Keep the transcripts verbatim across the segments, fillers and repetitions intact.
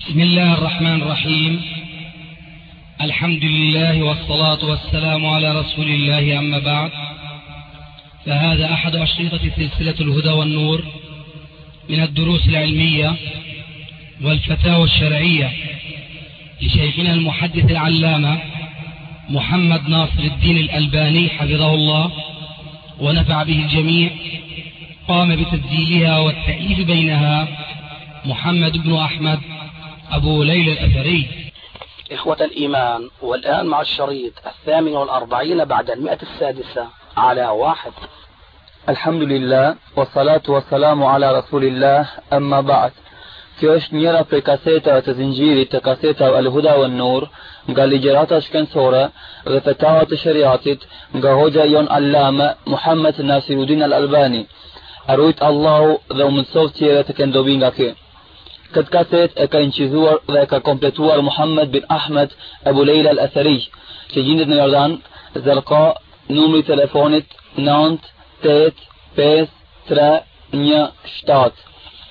بسم الله الرحمن الرحيم. الحمد لله والصلاة والسلام على رسول الله، أما بعد، فهذا أحد أشرطة سلسلة الهدى والنور من الدروس العلمية والفتاوى الشرعية لشيخنا المحدث العلامة محمد ناصر الدين الألباني حفظه الله ونفع به الجميع. قام بتسجيلها والتأليف بينها محمد بن أحمد أبو ليلى الأثري. إخوة الإيمان، والآن مع الشريط الثامن والأربعين بعد المئة السادسة على واحد. الحمد لله والصلاة والسلام على رسول الله، أما بعد. Kjo është njëra prej kasetave të zinxhirit të kasetave Al-Huda wan Nur nga ligjërata shkencore dhe fetavat të shariatit nga hoxha jon Allama Muhammad Nasiruddin Al-Albani. Arrujt Allahu dhe u mësoft tjere të këndobi nga kjo. Këtë kaset e ka incizuar dhe e ka kompletuar Muhammad bin Ahmed Abu Leila Al-Athari, që gjendet në Jordan, Zërka, numri telefonit nënt tet pesë tre një shtatë.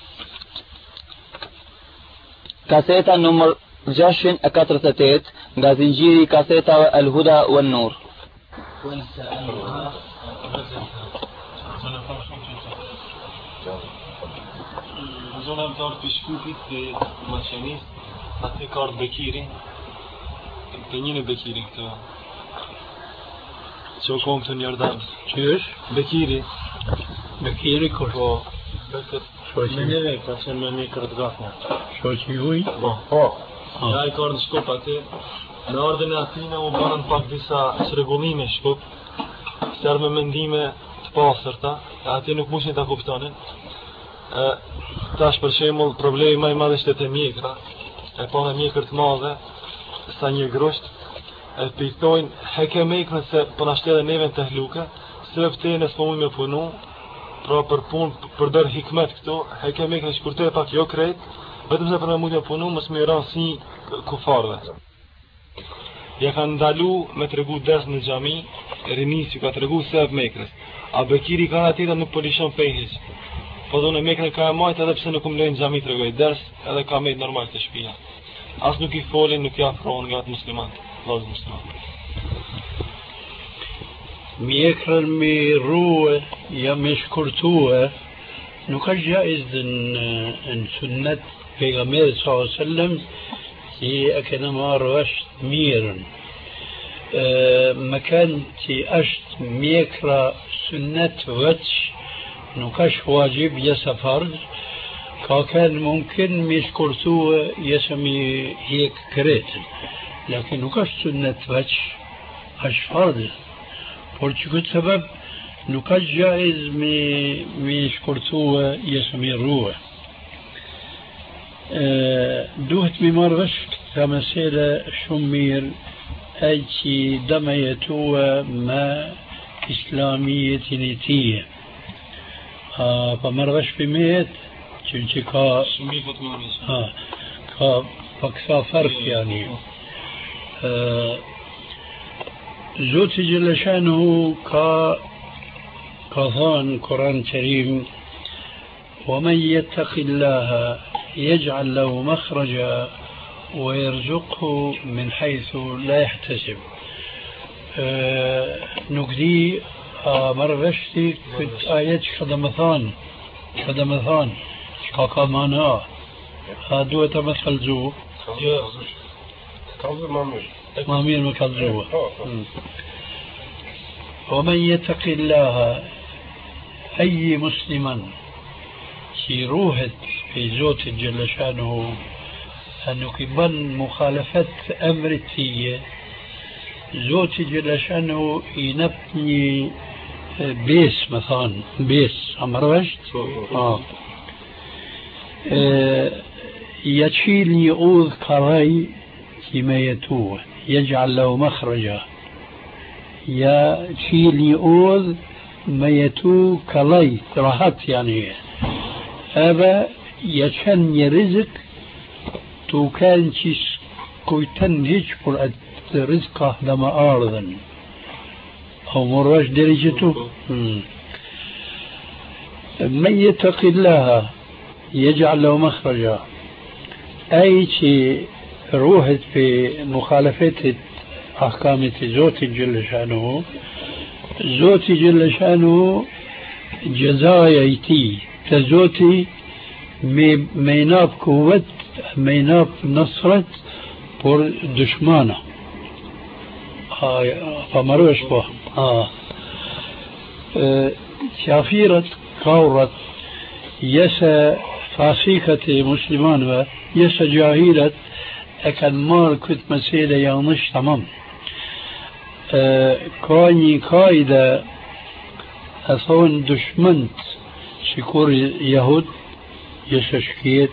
Kaseta numër gjashtëqind e katërdhjetë e tetë nga zinxhiri i kasetave Al-Huda wan Nur. Zona më tarë për shkupit të maqenis, atë ka ardhë Bekiri, të njën e Bekiri këtë, që o konë këtë njërdan. Që është? Bekiri. Bekiri kështë? Po, betët, me njëve, ka qenë me një kërët gatënja. Shoqi juj? Po, po. Ja i ka ardhë shkup atë, në ardhën e atina u banën pak disa sregullime shkup, sërë me mendime të pasërta, atë nuk mushin të kuptonin. Tash për shembull problemi më i madh është te mjekra. E pa dhe mjekër të madhe sa një grusht e piktojnë heke mekrën se po na shtë edhe neve të hluke, se vëfte nësë po mujnë me punu, pra për punë, për dërë hikmet këto, heke mekrën shkurte pak jo krejt, vetëm se për me mujnë me punu, mësë me i ranë si kufarve. Ja kanë ndalu me të regu des në gjami, rinis ju ka të regu se vë mekrës, a Bekiri ka në atita nuk po lishon fejhish. Po dhune mekrën ka e majtë edhe pse nuk më lejnë gjami të regoj ders, edhe ka mejtë normal të shpia. As nuk i folin, nuk i afrohen nga të muslimat, vazë muslimat. Mjekrën me ruë, ja me shkurtue, nuk është gjaiz në, në sunnet pejgamberit sallallahu alaihi wasallam si e kena marrë është mirën. Më kanë që është mjekra sunnet vëç, nuk është wajib jesa fard, ka kanë mumkin me shkurtue jesa me hek kretën, lakin nuk është sunnet veç, është fard. Por që këtë sebeb nuk është gjaiz me, me shkurtue jesa me ruë. Duhet me marrë vesh këta mesele shumë mirë, e që da me jetue me islamijetin e tije. Pa marrë vesh për mejet, që që ka, ha, ka pa kësa fark, yani. Zoti Gjeleshanu ka, ka thanë në Kur'an Kerim, ومن يتق الله يجعل له مخرجا ويرزقه من حيث لا يحتسب. نقدي مرغشتي كنت آيات خدمثان خدمثان شكاكا مانا هادوة مثل مامير مكالزو. ومن يتق الله أي مسلما في روحت في زوت جل شانه أنه كبن مخالفة أمر التية زوت جل شانه ينبني بيس مثلا بيس عمر وجد آه. آه يشيل يؤذ كراي فيما يتوه يجعل له مخرجا يشيل يؤذ ما يتوه كراي راحت يعني هذا يشن رزق تو كان شيء كويتن هيج پر رزقه لما أرضا أو مراج درجته من يتق الله يجعل له مخرجا أي شيء روحت في مخالفة أحكام زوتي جل شأنه زوتي جل شأنه جزايتي تزوتي ميناب قوة ميناب نصرت بور دشمانه آه فمروش به آه. آه شافيرة كورت يسا فاسيكة مسلمان يسا جاهلة أكن مال كنت مسيلة يانش تمام آه كاني قايدة أصون دشمنت شكور يهود يسا شكيت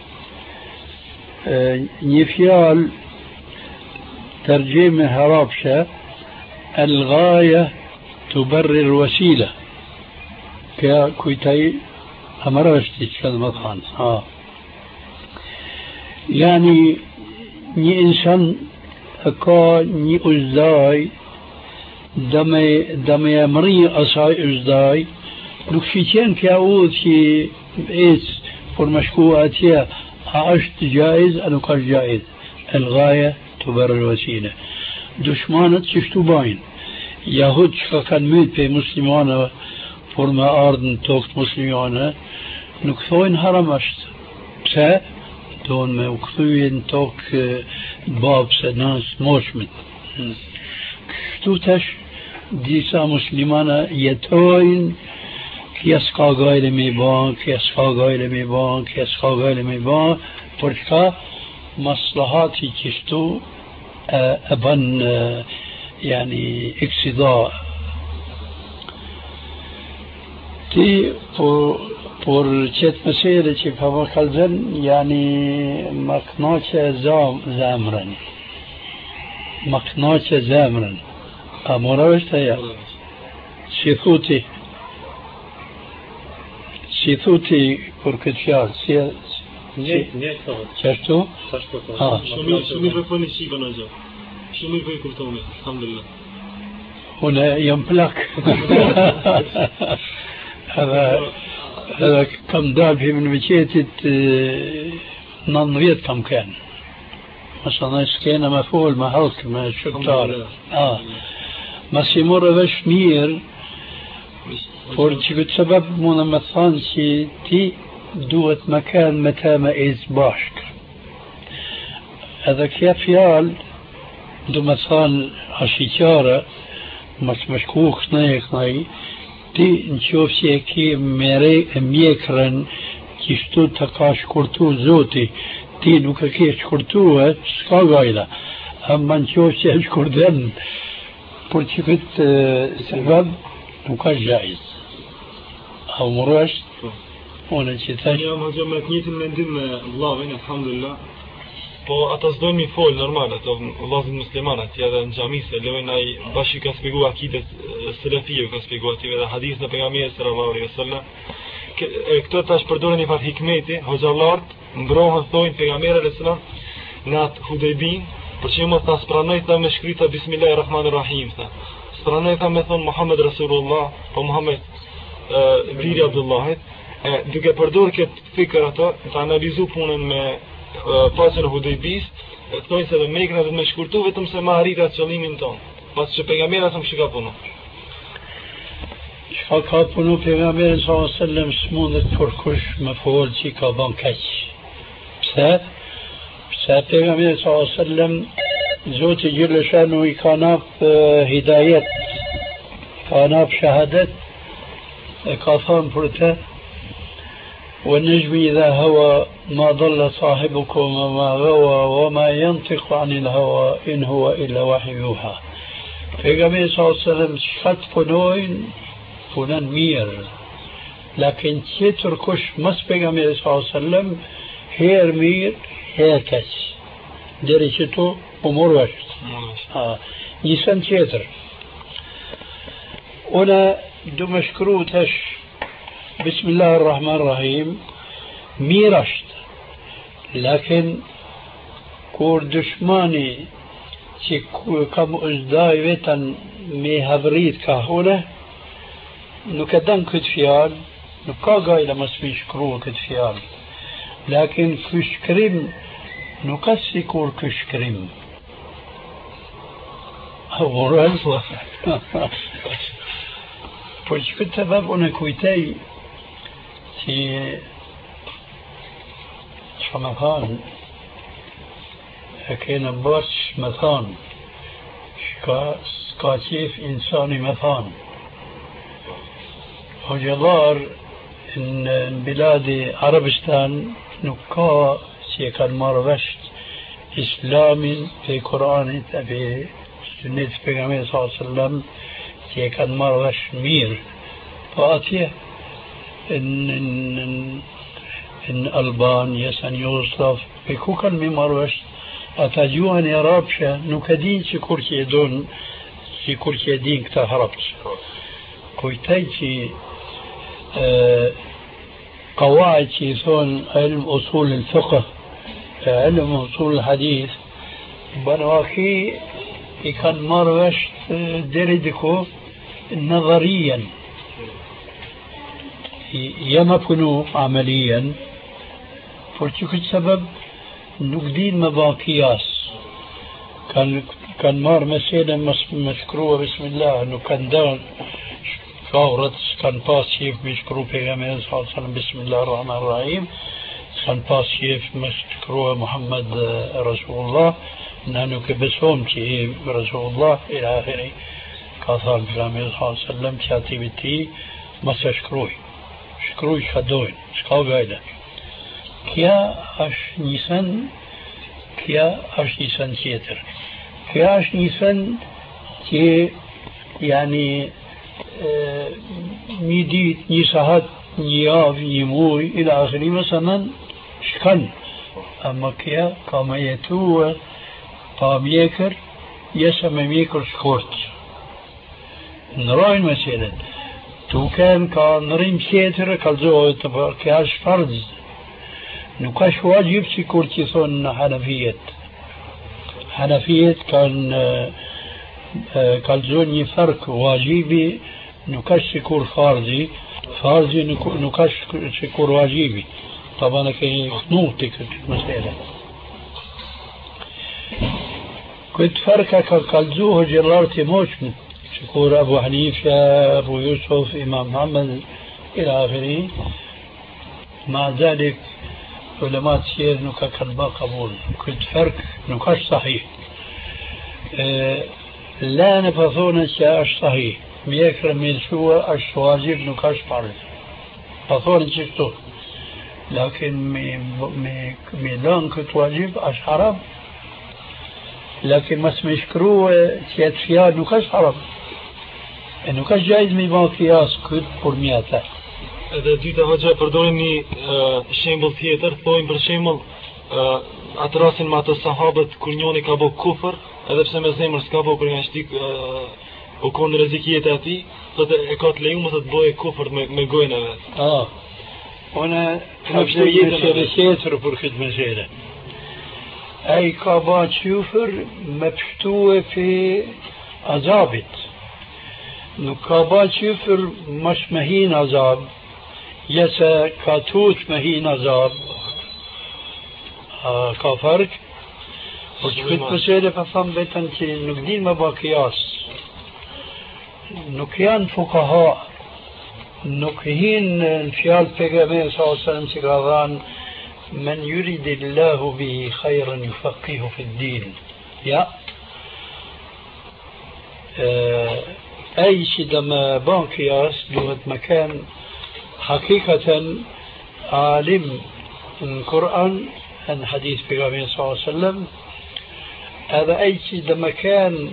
آه نفيال ترجمة هرابشة الغاية تبرر الوسيلة كويتاي أمرش تتكلم عن آه يعني ني إنسان أكا ني أزداي دمي دمي أمري أصاي أزداي نكشيتين كاود في إيس فرمشكواتيا عشت جائز أنا قال جائز الغاية تبرر الوسيلة دشمانت شفتو باين يهود كان ميت في مسلمانه فرما أرض توقت مسلمانه نكثوين هرمشت بسا دون ما وكثوين توق باب سناس موشمت شفتو تش ديسا مسلمانه يتوين كيسقا غايل ميبان كيسقا غايل ميبان كيسقا غايل ميبان بركا مصلحاتي كشتو أبن يعني اقتضاء تي por qëtë mësere që ka më kalëzën, yani më knaqe zemrën. Më knaqe zemrën. A mora është aja? Si thuti? Si thuti për këtë fjallë? Si, Një, një këto. Qashtu? Shumë shumë i përponi shqipën a gjë. Shumë i për i kuptoni, alhamdulillah. Unë jam plak. Edhe edhe kam dalë për në veqetit nëntë vjetë kam kënë. Mësë në s'kena me folë, me halkë, me shqiptarë. Ma si morë vesh mirë, por që këtë sebeb mune me thanë që ti duhet me kanë me ta me izë bashkë. Edhe kja fjalë, du me thanë ashiqare, mas me shku kënej e kënej, ti në qofë që e ki mere e mjekrën, kishtu të ka shkurtu zoti, ti nuk e ke shkurtu e, s'ka gajla. Amma në qofë që e shkurden, por që këtë sebeb, nuk ka gjajz. A u mërë është? Unë që thash... Jam haqë me të njëtin mendim me vlavin, alhamdulillah. Po ata s'dojnë mi folë normal, ato vllazit muslimanat, që edhe në gjami se lojnë ai bashkë ka spjegu akidet selefije, ka spjegu ative dhe hadith në pejgamberin sallallahu alaihi wasallam. Këto tash përdoren një fat hikmeti, hoxhallart mbrohen thojnë pejgamberi sallallahu alaihi wasallam në atë Hudejbin, për shembull ta spranoi ta me shkrita bismillahirrahmanirrahim, tha. Spranoi ta me thon Muhammed Rasulullah, po Muhammed viri Abdullahit, duke përdor këtë fikër ato, ta analizu punën me pasën e Hudejbis, thonë se dhe Mekën dhe me shkurtu vetëm se ma arritë atë qëllimin tonë, pas që pejgamberi thëmë që ka punu. Që ka punu pejgamberi sallallahu alaihi wasallam s'mundet përkush me folë që ka ban keq. Pse? Pse pejgamberi sallallahu alaihi wasallam Zoti Gjellë Shanu i ka nap hidajet, ka nap shahadet, e ka thënë për te, والنجم إذا هوى ما ضل صاحبكم وما غوى وما ينطق عن الهوى إن هو إلا وحي يوحى. Pejgamberi sallallahu alaihi wasallam shkat punojnë, punon mirë. Lakin tjetër kush mas pejgamberi sallallahu alaihi wasallam herë mirë, herë keq. Deri që tu u morë është. Një sen tjetër. Una du me shkru tash Bismillahirrahmanirrahim, mirë është, lakin kur dëshmani që ka më uzdaj vetën me havrit ka hune, nuk e dënë këtë fjallë, nuk ka gajla mësë mi shkrua këtë fjallë. Lakin kë shkrim نقصي كور كشكريم أورال Pois këtë sebeb unë kujtej si që me thanë e kene bërç me thanë shka s'ka qef insani me thanë Hoxhallar në biladi Arabistan nuk ka që e kanë marrë vesh islamin pe Koranit e pe sunnet pejgamberit sallallahu alaihi wasallam që e kanë marrë vesh mirë po atje në Albania, në Jugoslav pe ku kanë mi marrë vesh ata gjuhën e arabshe nuk e din që kur që e donë që kur që e din këta harapës kujtaj që قواعد يثون علم أصول الفقه علم أصول الحديث بنواكي كان مروش دردكو نظريا يمكنوا عمليا فرشوك السبب نقدين مباقياس كان كان مار مسيلة مشكروه بسم الله انه كان دان فورت كان باسيف مشكروه بيغامير صلى الله عليه وسلم بسم الله الرحمن الرحيم كان باسيف مشكروه محمد رسول الله نحن كبسهم كي رسول الله إلى آخره كاثان بيغامير صلى الله عليه وسلم كاتي بتي ما سشكروه شكروه شخدوين شكاو قايدة كيا اش نيسان كيا اش نيسان تيتر كيا اش نيسان تي يعني ميديت نيساهات نياف نيموي إلى آخره مثلا شكن أما كيا كما يتوه قام يكر يسمى يكر شكورت نراين مثلا تو كان كان ريم سيتر كالزوه تبقى كاش فرض نكاش واجب سيكورتي ثون حنفية حنفية كان كالزوني فرق واجبي نكاش سيكور فرضي فرضي نكاش سيكور واجبي طبعا كي نوتك المسألة كنت فرقة كالزوه جرارتي موشن شكور أبو حنيفة أبو يوسف إمام محمد إلى آخره مع ذلك علماء سير نكا كربا قبول كنت فرق نكاش صحيح أه لا نفثون أش صحيح ميكرم من شو أش واجب نكاش فرض فثون شفتو لكن مي مي ميلان كنت واجب أش حرام لكن ما سمشكرو تيات فيها نكاش حرام انه كاش جايز مي بان قياس كد por mjata. Edhe dyta hoxha përdorim një uh, shembull tjetër, thojmë për shembull uh, atë rastin me ato sahabët kur njëri ka bëu kufër, edhe pse me zemër s'ka bëu për nga shtik uh, u kon rrezikiet e atij, thotë e ka të lejuar të bëjë kufër me me gojën e vet. Ah. Ona kam jetën e tjetër për këtë mesele. Ai ka bërë kufër me pështue fi azabit. Nuk ka ba qyfër mash me hin azab, jese ka tut me hin azab, a, ka fark, por që këtë pësere për thamë vetën që nuk din me ba kjas, nuk janë fukaha, nuk hin në fjallë pejgamberi sallallahu alaihi wasallam që ka dhanë, men yuridillahu bihi khajran yufaqihu fi ddin. Ja. أي شيء لما بان قياس لغة مكان حقيقة عالم القرآن عن حديث بيغامبر صلى الله عليه وسلم هذا أي شيء لما كان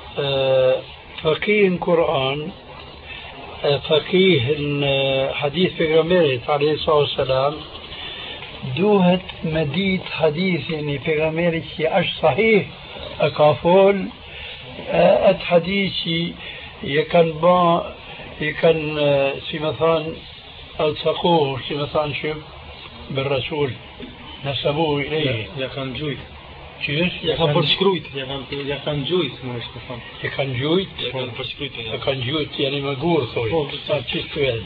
فقيه القرآن فقيه حديث بيغامبر عليه الصلاة والسلام دوهت مديد حديث يعني بيغامبر أش صحيح أكافول أت حديثي يكن با يكن سي مثلا التقوه سي مثلا شو بالرسول نسبوه إليه يكن جويت كيف؟ يكن برشكرويت يكن جويت ما اشتفهم يكن جويت يكن برشكرويت يكن جويت يعني مقور خوي تشتو يعني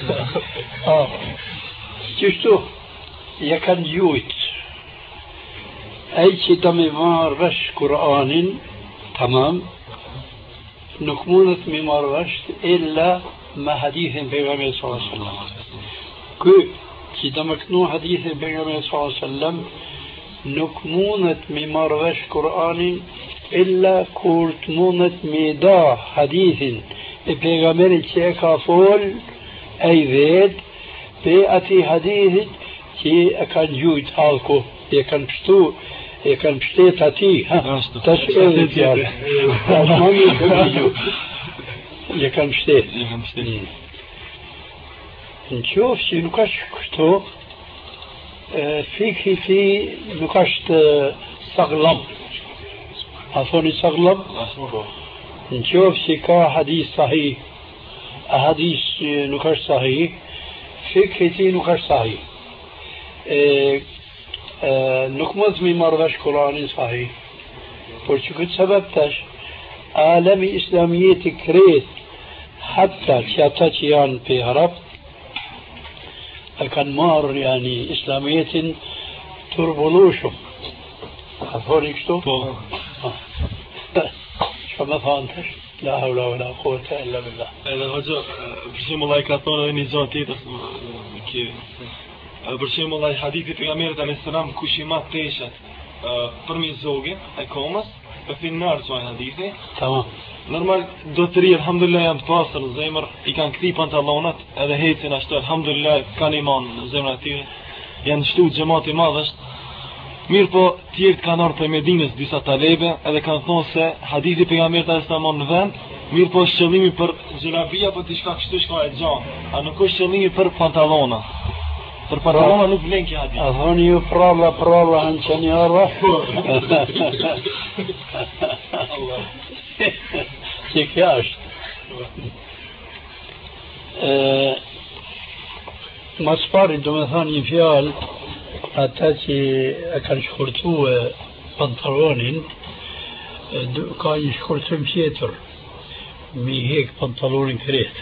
اه تشتو يكن جويت أي شيء تم مارش قرآن تمام نكمونة ممارش إلا ما حديث بيغمية صلى الله عليه وسلم كي كي تمكنو حديث بيغمية صلى الله عليه وسلم نكمونة ممارش قرآن إلا كورتمونة ميدا حديث بيغمية تيكا فول أي ذات بأتي حديث كي أكان جويت حالكو يكن بشتو يكن بشتيت أتي ها تسأل فيها يكن بشتيت نشوف شي نكاش كشتو فيك في نكاش صغلم أصوني صغلم نشوف شي كا حديث صحيح أحاديث نكاش صحيح فيك في نكاش صحيح nuk mos mi marrë vesh Kur'anin sahih, por që këtë sebeb tash, alemi islamijeti kret, hatta që ata që janë pe Arab, e kanë marrë yani islamijetin turbullushum. A thoni kështu? Po. Që me thonë tash? La hawla wa la quwwata illa billah. Edhe hoxha, për shembull ai ka thonë edhe një gjë tjetër, që për shembull ai hadithi pejgamberit alayhis salam kush i mat teshat për mi zogën e komës e finnar çoj hadithi. Tamam. Normal do të ri alhamdulillah janë të pastër në zemër, i kanë kthy pantallonat edhe hecin ashtu alhamdulillah kanë iman në zemrat e tyre. Janë shtu xhamat i madh është. Mirë po tjerë kanë ardhur prej Medinës disa talebe edhe kanë thonë se hadithi pejgamberit alayhis salam në vend, mirë po qëllimi për xhelabia apo diçka kështu shka e gjanë, a nuk është qëllimi për pantallona. Për pantallona nuk vlen kjo hadith. A thoni ju pralla pralla hanë që një arra? Që kja është. Mas pari do me thani një fjalë, ata që e kanë shkurtu e pantalonin, ka një shkurtum tjetër, mi hek pantalonin kret.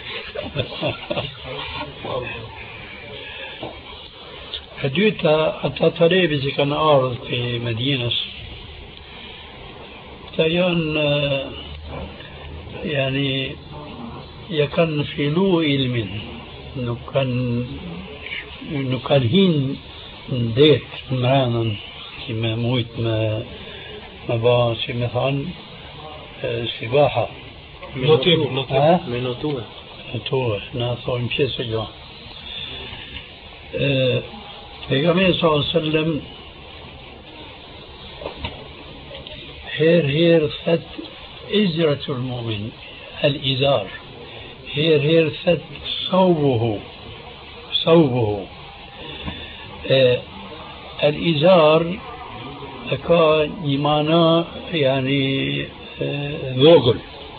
E dyta, ata të rebi që kanë ardhë për Medinës, këta janë, yani, ja kanë fillu ilmin, nuk kanë, nuk kanë hinë në detë, në mrenën, që me mujtë me, me ba, që me thanë, si baha. Notim, notim, me notuve. Notuve, në thonë pjesë e gjo. Pejgamberi sallallahu alaihi wasallam her her thët izratul mu'min al-izar her her thët ثوبه ثوبه الإزار كان يمانا يعني ذوقل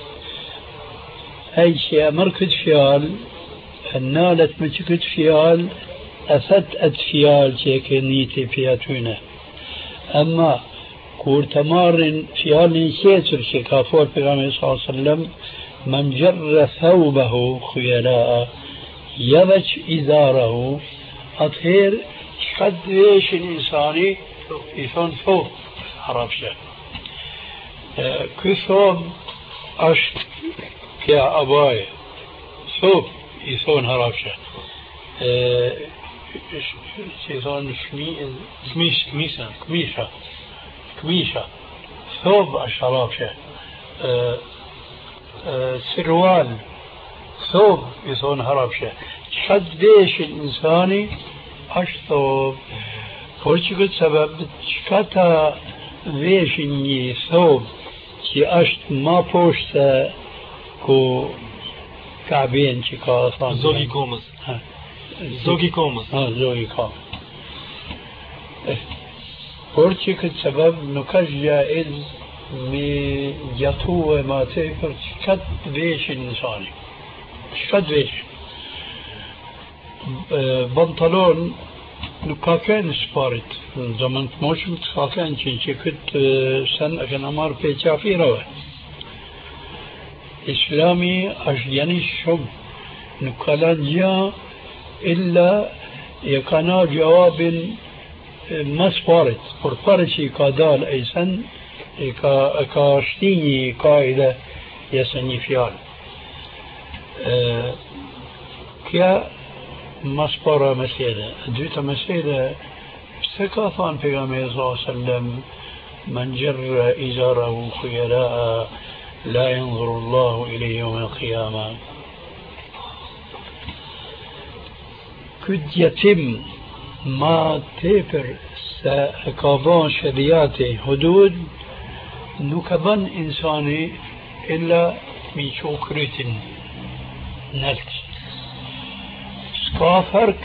أي شيء مركز فيال نالت مشكت فيال أثت أدفيال شيكنيتي فياتونا أما كور تمارن فيال شيتر شيكافور بغامي صلى الله عليه وسلم من جر ثوبه خيلاء يبج إزاره أطهير شقد ويش الإنساني يثون ثوب عرفشه أه كثوب أشت يا أباي ثوب يثون عرفشه أه يثون كميش كميشة كميشة كميشة ثوب أشرافشه أه أه سروال ثوب يثون عرفشه شقد ويش الإنساني أشطب فرشكت سبب شكتا ويشني ثوب كي أشت ما بوشتا كو كعبين كي كاثان زوجي كومس زوجي كومس ها زوجي كومس فرشكت سبب نكاش جائز مي جاتوه ما تفر شكت ويش الإنساني شكت ويش بنطلون nuk ka kënë sparit në zaman të moshëm të ka kënë që që këtë sen e këna marrë pe qafirave Islami është jeni shumë nuk ka lanë gjë illa e ka na gjawabin mas parit, por pare që i ka dal e sen, i ka, ka shti një kaide jesë një fjalë. Kja mas para mesele. Dyta mesele, pse ka thonë pejgamberi sallallahu alaihi wasallam men jarra izarahu khuyala'a la yanzuru Allahu ilayhi yawm al-qiyamah. Ky djetim ma tepër se e ka ban shëriati hudud nuk e ban insani illa mi qo krytin nalt. S'ka fark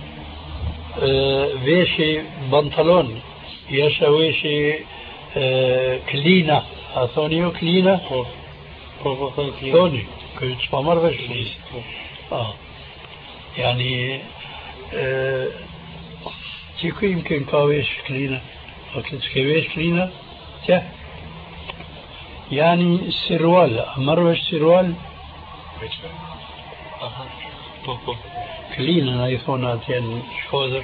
veshi bantalon, jeshe veshi klina. A thoni jo klina? Po, po, po, thoni klina. Thoni, këtë që pa marrë vesh klina. Ah. Yani që ku يمكن ka vesh klina? A këtë që ke vesh klina? Që? Yani sirwal, marrë vesh sirwal? Aha, po, po. Klina na i thonë atje në shkodër.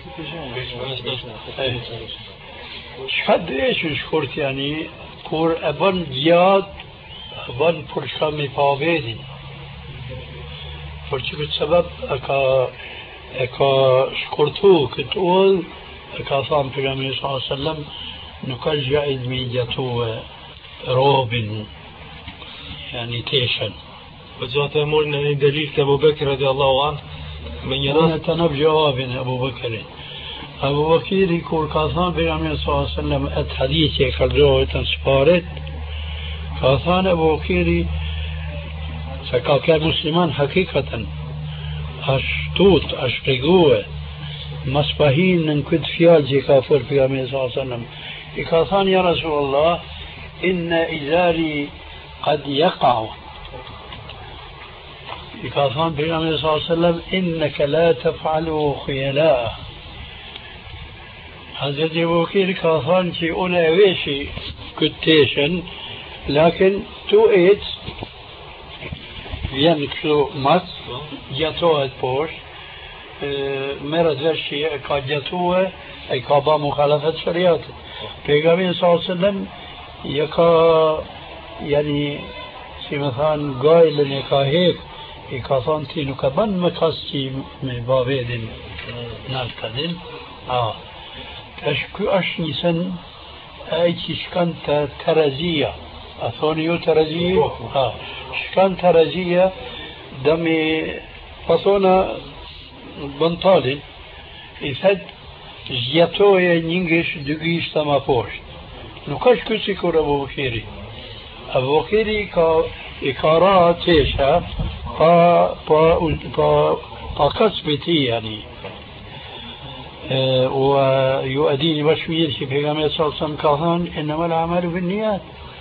Çka dhesh në shkurt yani, kur e bën gjatë, e bën për shka me pa vedin. Për që këtë sebeb e ka e ka shkurtu këtë ullë, e ka thamë pejgamberi sallallahu alaihi wasallam, nuk ka gjaiz me gjatu robin, yani teshen. Po që atë e morën në një delil të Abu Bekri radiallahu an, me një rast... Unë të nëbë gjavabin e Abu Bekri. Abu Bekri, kur ka thamë pejgamberi sallallahu alaihi wasallam, atë hadith e ka lëzohet në sparit, ka thamë Abu Bekri, se ka kërë musliman hakikaten, ashtut, ashpegue, mas pahin në këtë fjallë që i ka fërë pejgamberi sallallahu alaihi wasallam, i ka thanë ja Rasulullah, inna izari qad yaqa'u. I ka thanë pejgamberi sallallahu alaihi wasallam, innaka la taf'alu khuyala'a. Hazreti Abu Bekri ka thanë që unë e veshi këtë teshen, lakin tu ecë vjen kështu mas, gjatohet poshtë, merët vesh që e ka gjatue, e ka ba mukhalafet shariatit. Pejgamberi sallallahu alaihi wasallam ja ka, yani, si me thanë, gajlën e ka hek, i ka thonë ti nuk e ban me kas që me ba vedin në altadin. Tash ky është një sen e që shkan të terazia. A thoni ju terazia? Ha. Shkan terazia dhe me pasona bantalin, i thet zgjatoje një ngish, dy gishta ma poshtë. Nuk është këtë si kur Abu Bekri. Abu Bekri ka, i ka ra tesha pa, pa, pa, pa kasbi ti, yani. ويؤديني بشوير في بيغامي صلى الله عليه وسلم كاثان إنما العمل بالنيات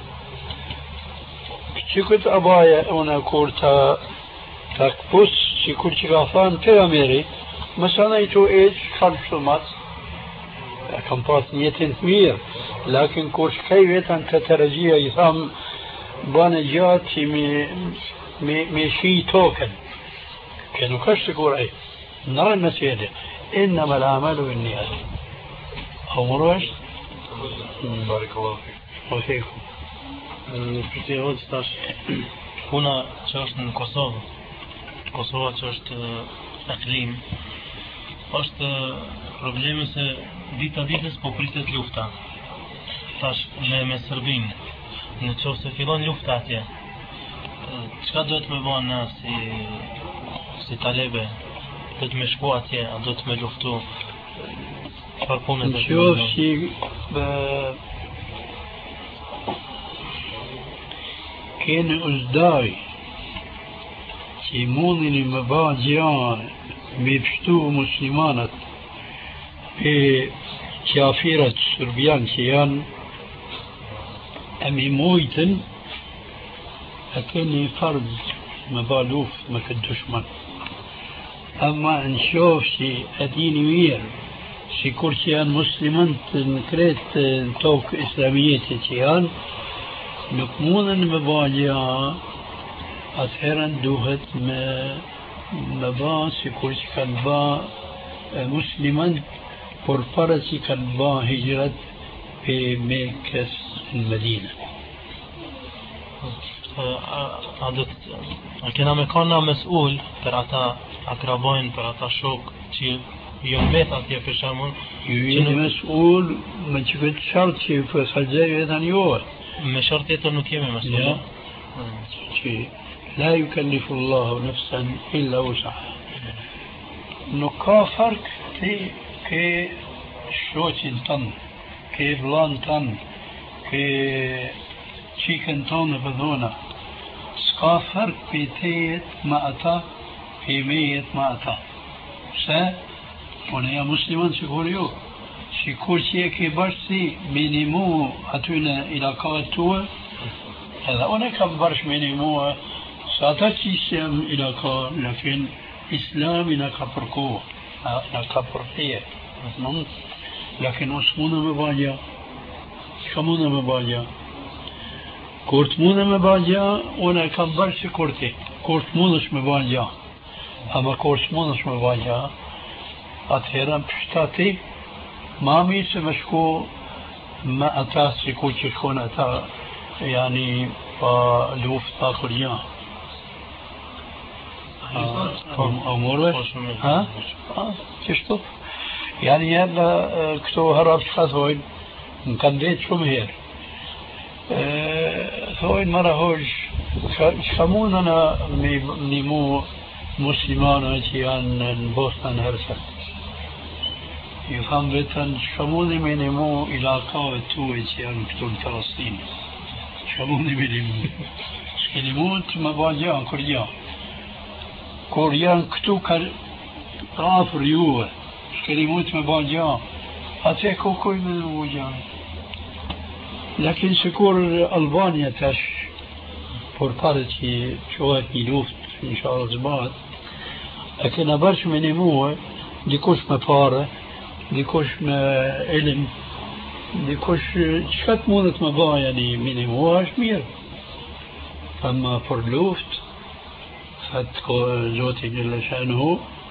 شكت أبايا أنا كورتا تكبس شكت كاثان بيغاميري مثلا يتو إيش خلف سمات كم باس نيتين ثمير لكن كورش كيفيتا كترجية يثام بانجات مي مي مي شي توكن كانوا كشتكور أي نرى المسيدة إنما العمل بالنيات أو مروش بارك الله فيك وفيكم Pyetja jote tash puna që është në Kosovë, Kosova që është e klim, është problemi se dita ditës po pritet lufta. Tash me me Serbinë, në qoftë se fillon lufta atje, çka duhet me bënë na si si talebe? Do të me shku atje, a do të me luftu? Çfarë pune do të bëjë? Si keni uzdaj që i mundin i më ba gjëra me pështu muslimanët pe qafirat sërbian që janë e mi mujtën e keni fard me ba luft me këtë dushman. Ama në shofë që e dini mirë, si kur që janë muslimant në kretë në tokë islamijetit që janë, nuk mundën me bagja, atëherën duhet me, me ba, si kur që kanë ba muslimant por para që kanë bërë hijrat pe Mekës në Medinë. A do të a kena me kanë mesul për ata akrabojnë, për ata shok që jo mbet atje për shembull, ju jeni mesul me që këtë shartë që për salgjeri vetën juve. Me shart tjetër nuk jemi mesul. Ja. Që la yukallifu Allahu nafsan illa wus'aha. Nuk ka fark ti ke shoqin tënë, ke vllain tënë, ke qikën tonë për dhona. S'ka fark për tejet ma ata, për mejet ma ata. Se, unë jam musliman që kur ju, që kur që e ke bashkë si minimu aty në ilakavet tue, edhe unë e kam bashkë minimu sa ata që jam ilaka, lakin islami në ka përko, në ka përfeje. Lakin unë s'muna me bagja, s'ka muna me bagja. Kur të mune me bagja, unë e kam bërë që kur ti. Kur të mundesh me bagja. Ama kur të mundesh me bagja, atëherë në pështati, ma mirë se me shku me ata si ku që shkon ata, yani pa luft pa kërja. A morvesh? Ha? Qështu? Yani jërë këto harap që ka thojnë, në kanë dhejtë shumë herë. Thojnë mara hosh, që mundë në një mu muslimana që janë në Bosna në Hersek. Ju thamë vetën, që mundë me një mu ilakave tue që janë këtu në Palestinë. Që mundë me një mu. Shke një mu të më bagja në kërja. Kur janë këtu rafër juve, shke një mu të më bagja. Ate kukuj me në mu gjanë. Lakin se kur Albania tash por pare që qohet një luft inshallah zbat, e kena bërsh me një muë, dikush me pare, dikush me ilim, dikush qëka të mundet me baja një një muë, është mirë. Ama për luft, thëtë Zoti Jelle Shanuhu,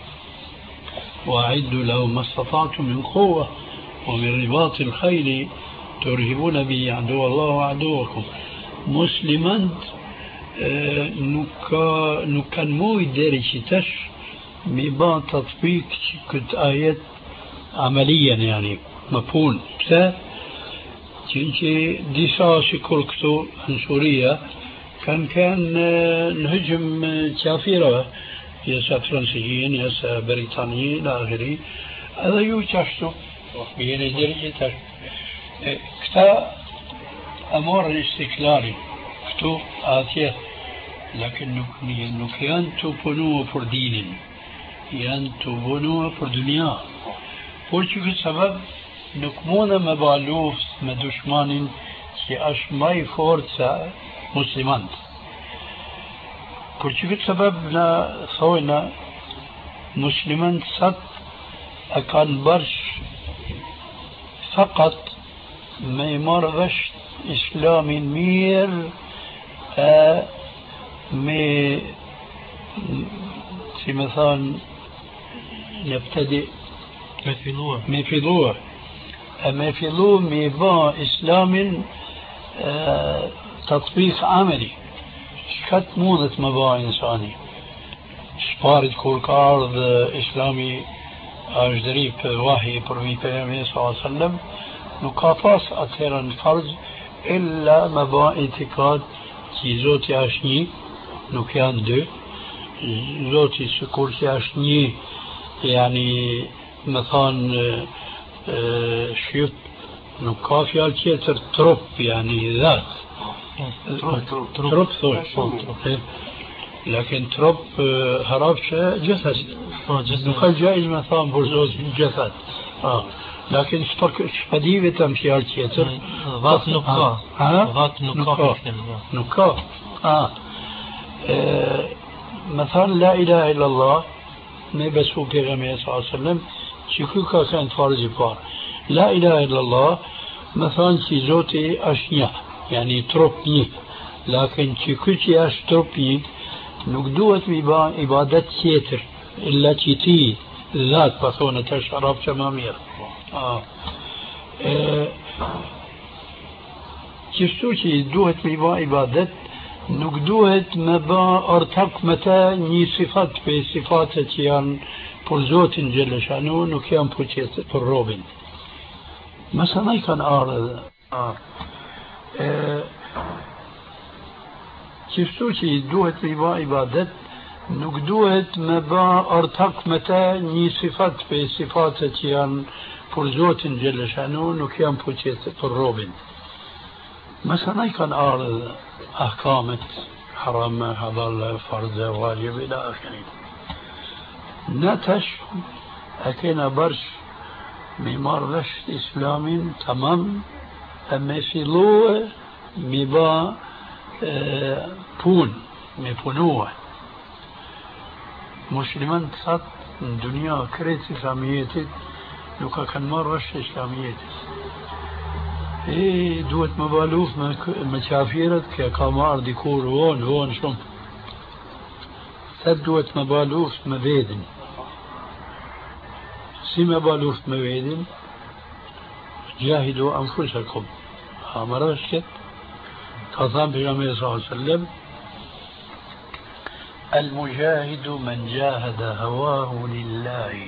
وأعدوا لهم ما استطعتم من قوة ومن رباط الخيل ترهبون به عدو الله وعدوكم. مسلمant nuk nuk kanë mujt deri që tash mi ba tatbik këtë ajet amalien yani më punë. Pse? Që që disa shikur këtu në Suria kanë kanë në hëgjëm qafirave, jesa fransijin, jesa Britani, në akhiri, edhe ju qashtu, jeni deri që tash. Këta e morën istiklarin këtu atje, lakin nuk, nuk janë të punua për dinin, janë të punua për dunia. Por që këtë sabab nuk mune me ba luft me dushmanin që është maj fort sa muslimant. Por që këtë sabab në thojna muslimant sat e kanë bërsh fakat me i marrë vesht islamin mirë e me si me thanë në pëtedi me fillua me fillua e me fillu me ba islamin tatbik ameli qëka të mundet me ba insani shparit kur ka ardhë islami është dheri për wahi për mi për jemi sallam nuk ka pas atëherë në farz illa me ba itikat që Zoti është një, nuk janë dy. Zoti sikur që është një, yani me thanë shqip, nuk ka fjalë tjetër trup, yani dhat. Trup thoi. Lakin trup haraf që gjëthet. Nuk ka gjaiz me thanë për Zotin gjëthet. Lakin shpadive të më fjalë tjetër vat nuk ka vat nuk ka nuk ka me thanë la ilaha illallah me besu pejgamberi sallallahu alaihi wasallam që ky ka qenë farzi i parë la ilaha illallah me thanë që Zoti është një yani trup një lakin që ky që është trup një nuk duhet me ba ibadet tjetër illa që ti dhat pa thonë të sharaf që më mirë آه. آه. Kështu që i duhet me ba ibadet, nuk duhet me ba ortak me ta një sifat për sifatet që janë për Zotin Gjeleshanu, nuk janë për qëtë për robin. Mesela i kanë arë edhe. Kështu që i duhet me ba ibadet, nuk duhet me ba ortak me ta një sifat për sifatet që janë për Zotin Gjeleshanu, nuk janë për qëtë për robin. مثلا كان أعرض أحكامة حرام حلال فرض واجب إلى آخره نتش أكينا برش ميمار رشد إسلامي تمام أما في لوه ميبا اه بون ميبونوه مسلمان تصد الدنيا كريت إسلاميتي لوكا كان مار رشد إسلاميتي ايه دوت مبالوف مشافيرت كقمار ديكور هون هون شم ثد دوت مبالوف مبيدن سي مبالوف مبيدن جاهدوا أنفسكم أمر الشت قصام بجميع صلى الله عليه وسلم المجاهد من جاهد هواه لله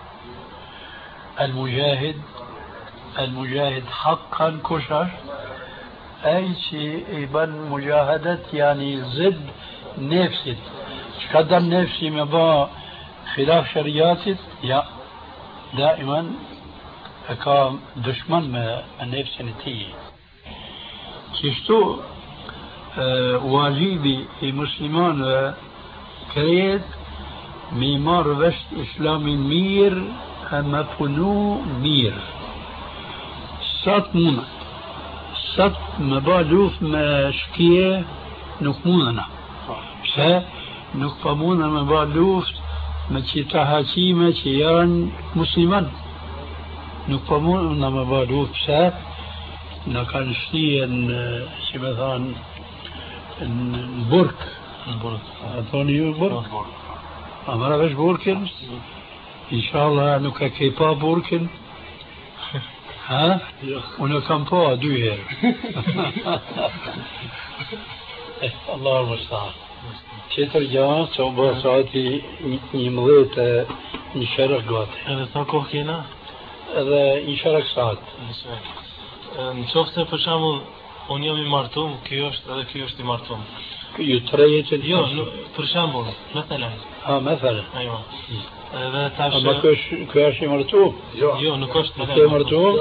المجاهد المجاهد حقا كشر أي شيء يبان مجاهدة يعني ضد نفسه قدر نفسي مبا خلاف شريعته يا دائما أكام دشمن ما النفس نتيجة كشتو اه واجبي المسلمان كريت ميمار وشت إسلامي مير أما فنو مير سات مونا سات مبالوف ما شكيه نكموننا سا نكفمونا مبالوف ما تشتهاتي ما تيان مسلمان نكفمونا مبالوف سا نكان شتيان شبثان البرك البرك أعطوني برك أمرا باش بوركن إن شاء الله نكا كيبا بوركن ها ونكم بوا دوير الله المستعان تشتر جوان صوبا ساعتي يمضيت نشارك قوات Edhe sa kohë kena? Edhe نشارك ساعت Në qoftë se për shembull unë jam i martuar, ky është edhe ky është i martuar. ju تريت Jo, për shembull, مثلا. ها مثلا Ajma. Edhe tash أما كش كاش مرتو Jo, nuk është Te مرتو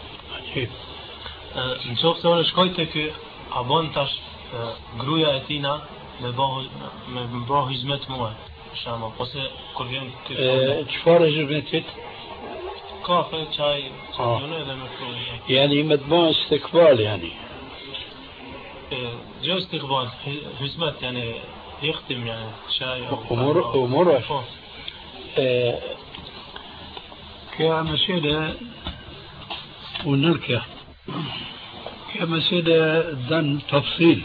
Në qoftë se unë shkoj te ky, a bën tash gruaja e tina me bëh me bëh hizmet mua. Për shembull, ose kur vjen ky çfarë hizmetit kafe, çaj, çajune edhe me këto. يعني مدبون استقبال يعني جو استقبال hizmet yani يختم يعني شاي أمور أمور كمسألة ونركة كمسألة دن تفصيل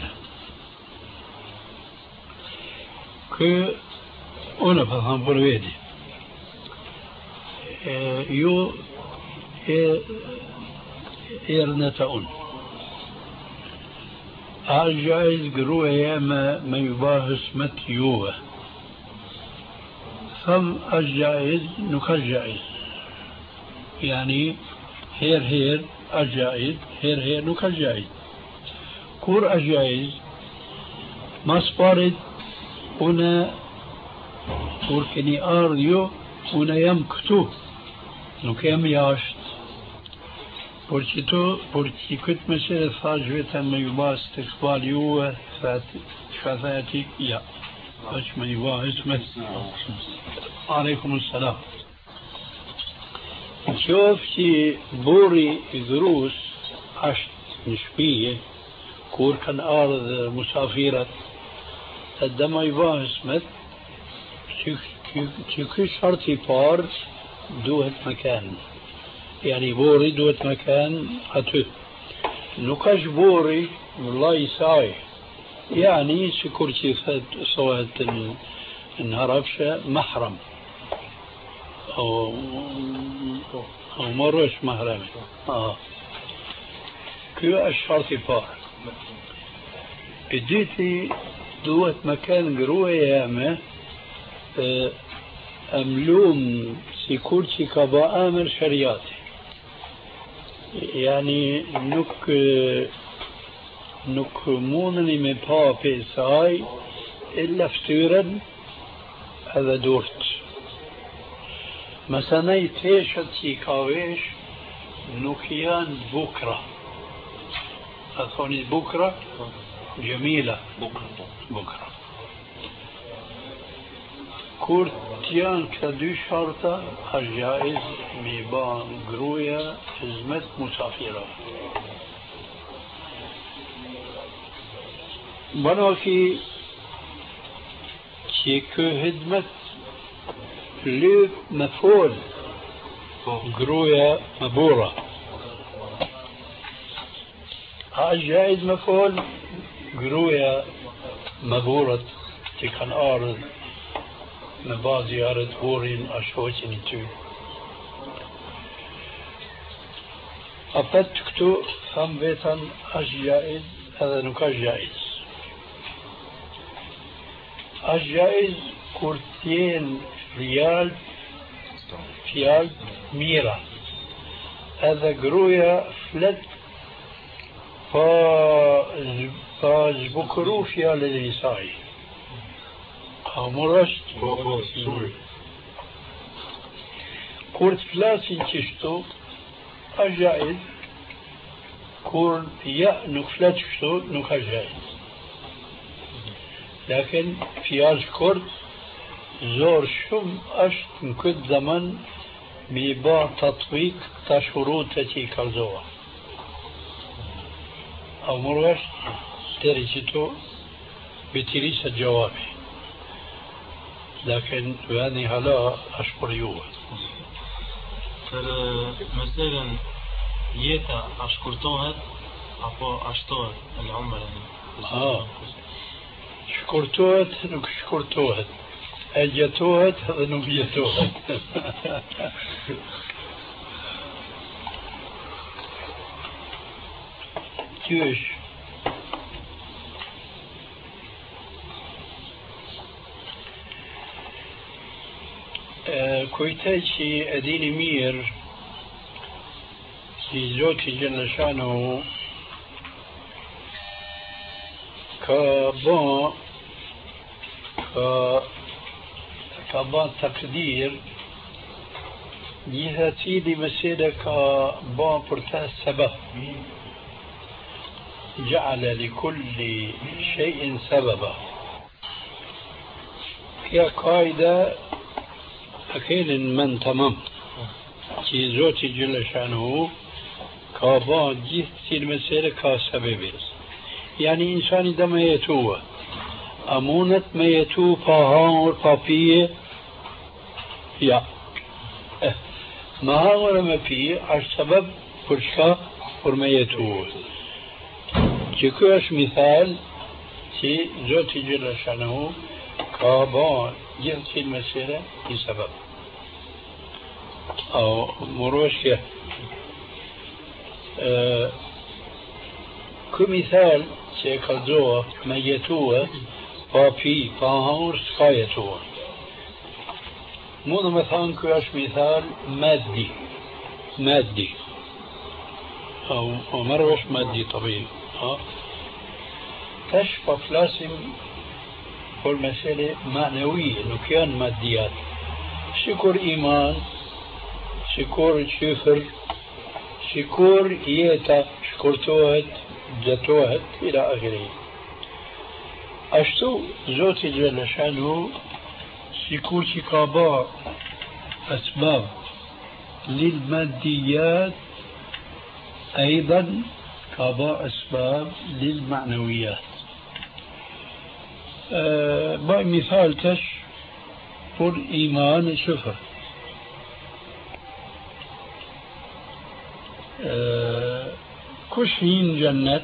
ك أنا فهم برويدي يو إرنتاون الجائز قروة ما ما يباهس متيوه ثم الجائز نك الجائز يعني هير هير الجائز هير هير نك الجائز كور الجائز ما سبارد هنا كور كني أرضيو هنا يم كتو نك يم ياشت Porque tu, porque këtë mesele thash vetëm me ju bas të këpal juve, shka thaj ati, ja, është me ju bas, me Aleikum salam. Qofë që buri i grus është në shpije, kur kanë ardhë musafirat, të dëma ju bas met, që ky sharti parë duhet me kanë. يعني بوري دوت مكان أتو نقاش بوري والله يساوي يعني سكورتي فد صوت النهربشة محرم أو أو مرش محرمة آه كيو الشرط فار اديتي دوت مكان قروة ياما أملوم سيكورتي كبا آمر شرياتي يعني نك نك مونني من بابي ساي إلا فتورا هذا دورت مثلا يتيشت يكاويش نكيان بكرة أخوني بكرة جميلة بكرة بكرة كورتيان كدو شرطة الجائز ميبان قروية حزمت مسافرة بناكي كيكو هدمت لب مفول قروية مبورة الجائز مفول قروية مبورة تكن أرض نبا زيارة غورين أشوتين تو أبد تكتو هم بيتن أجائز هذا نكاش جائز أجائز كورتين ريال فيال ميرا هذا قروية فلت فاز بكرو فيال النسائي أو مرشت كورت فلاسي تشتو أجائز كورت يا نكفلت تشتو نك أجائز لكن فيال كورت زور شم أشت نكد زمن ميبا تطبيق تشروط تي كالزوة أو مرشت تريشتو بتريس الجوابي لكن يعني هلا أشكر يوه مثلا يتا أشكرتوهت أو أشتوهت العمر آه شكرتوهت نك شكرتوهت أجتوهت هذا نبيتوهت كيوش كويتاشي أديني مير في زوتي جل شانه كبا كبا تقدير جهتي لمسيرة كبا برتاس سبب جعل لكل شيء سببا يا قاعدة أكيد من تمام كي زوتي جل شانه كابا جهتي المسيرة كسبب يعني إنسان دم يتوه أمونة ما يتوه فهان ففيه يا اه. ما هو ما فيه على سبب فرشا فرما يتوه جكوش مثال كي زوتي جل شانه كابا جهتي المسيرة لسبب أو مروشة أه كمثال سيكالزوة ميتوة ففي فهور سكايتوة مو مثلا كواش مثال مادي مادي أو مروش مادي طبيعي أه تشفى فلاسم كل مسألة معنوية إنه كان ماديات شكر إيمان شكر شفر شكر يتا شكرتوهت جتوهت إلى آخره أشتو زوتي جل شانه شكر شكابا أسباب للماديات أيضا كابا أسباب للمعنويات أه باقي مثال تش قل إيمان شفر أه كشين جنة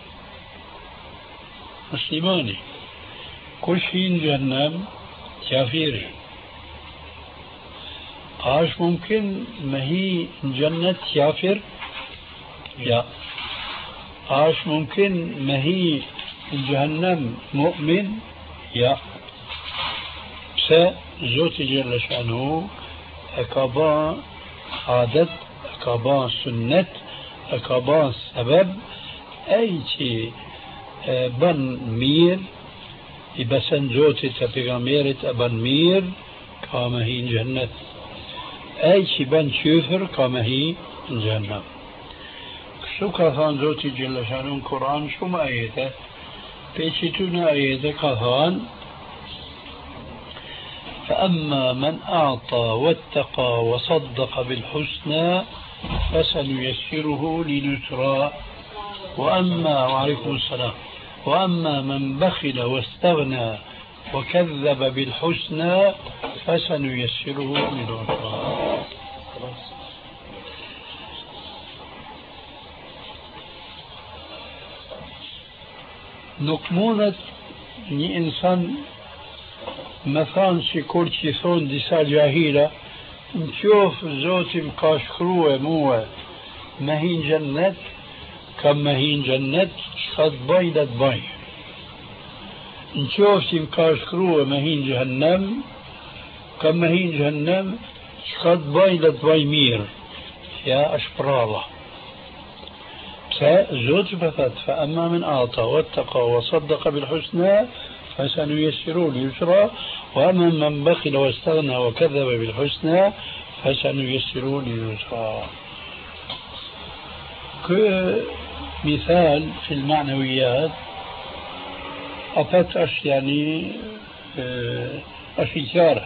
مسلماني كشين جنة كافيري عاش ممكن ما هي جنة كافر؟ لا. عاش ممكن ما هي جهنم مؤمن؟ لا. بس زوتي جل شأنه أكابا عادت أكابا سنة أكابا سبب أي شيء بن مير يبسن زوتي تبغاميرت أبن مير كما هي جنة أي شيء بن شوفر كما هي جنة. شو كثان زوتي جل شأنه القرآن شو ما آيته بيشتون آيته كثان فأما من أعطى واتقى وصدق بالحسنى فسنيسره لليسرى وأما وعليكم السلام وأما من بخل واستغنى وكذب بالحسنى فسنيسره للعسرى. نكمونة ني إنسان مثلا شكور تشيثون ديسا جاهيلة نشوف زوتي مكاشخروه موه مهين جنة كم مهين جنة شخص بايدت باي نشوف مكاشخروه مهين جهنم كم مهين جهنم شخص بايدت باي مير يا أشبر الله زوج بثت فأما من أعطى واتقى وصدق بالحسنى فسنيسره لليسرى وأما من بخل واستغنى وكذب بالحسنى فسنيسره لليسرى. كمثال في المعنويات أفت أش يعني أشيكارة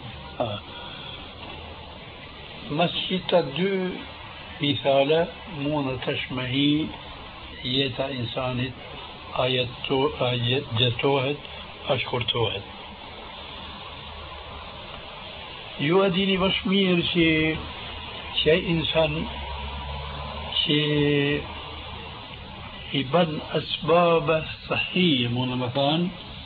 مسجد دو مثال مونة تشمهي يتا إنسانت آيات جتوهد أشكرتوهد يؤديني بشمير شيء شيء إنسان شيء يبن أسباب صحية من مثلا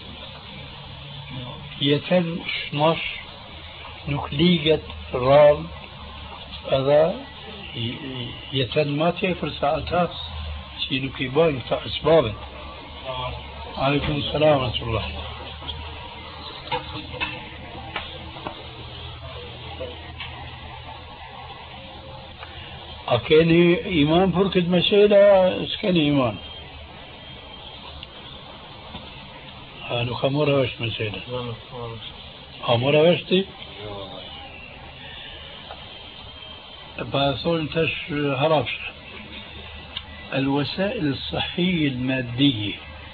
يتن شنش نكليجة رام هذا يتن ما تفر ساعتات شيء نكيبان أسبابه. عليكم السلام ورحمة الله. أكيني إيمان فرقة مسألة اسكني إيمان أنا خمورة وش مسألة خمورة وشتي باثون تش هربش الوسائل الصحية المادية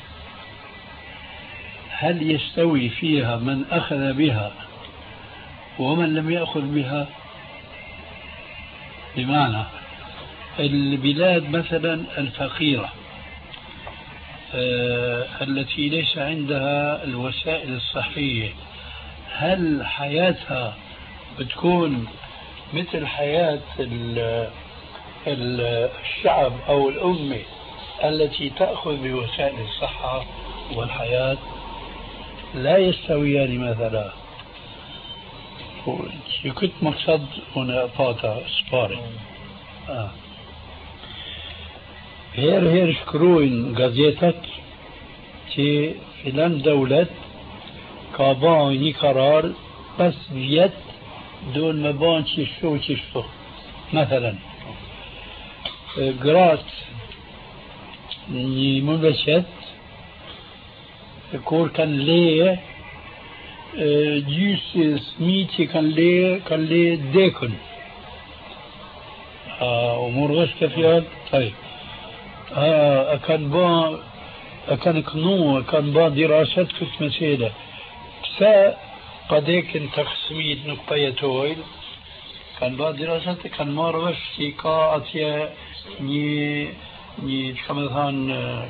هل يستوي فيها من أخذ بها ومن لم يأخذ بها؟ بمعنى البلاد مثلا الفقيرة آه التي ليس عندها الوسائل الصحية هل حياتها بتكون مثل حياة الشعب أو الأمة التي تأخذ بوسائل الصحة والحياة؟ لا يستويان مثلا. كنت مقصد هنا فاتا سباري آه. هير هير شكروين غازيتك في فلان دولة كاباني قرار بس بيت دون ما بان تشتو تشتو مثلا قرات ني مملكت كور كان ليه جيسس ميتي كان ليه كان ليه ديكن أمور غش كفيات. طيب آه كان با كان كنو كان با دراسات كنت مسيلة سا قديك تقسمية نقطية تويل كان با دراسات كان مار غش سيكا أتيا ني ني كمان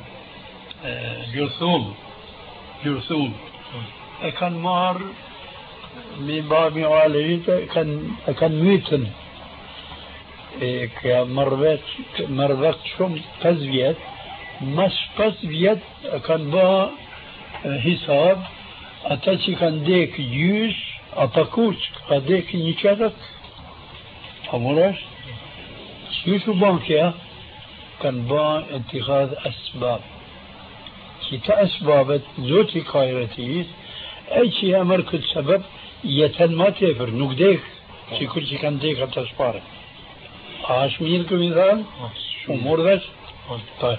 جرثوم جرثوم كان مار من باب معالجته كان كان ميتن كمربت مربت شم تزويت مش تزويت كان با حساب أتاشي كان ديك يوش أتاكوش كديك نيشارك أمورش شو شو بانكيا كان بان اتخاذ أسباب كي تأسبابت زوتي كايرتي أي شيء أمرك السبب يتن ما تفر نقديك شي كل شي كان ديك تسبارك عاشمين كمثال شو مردش طيب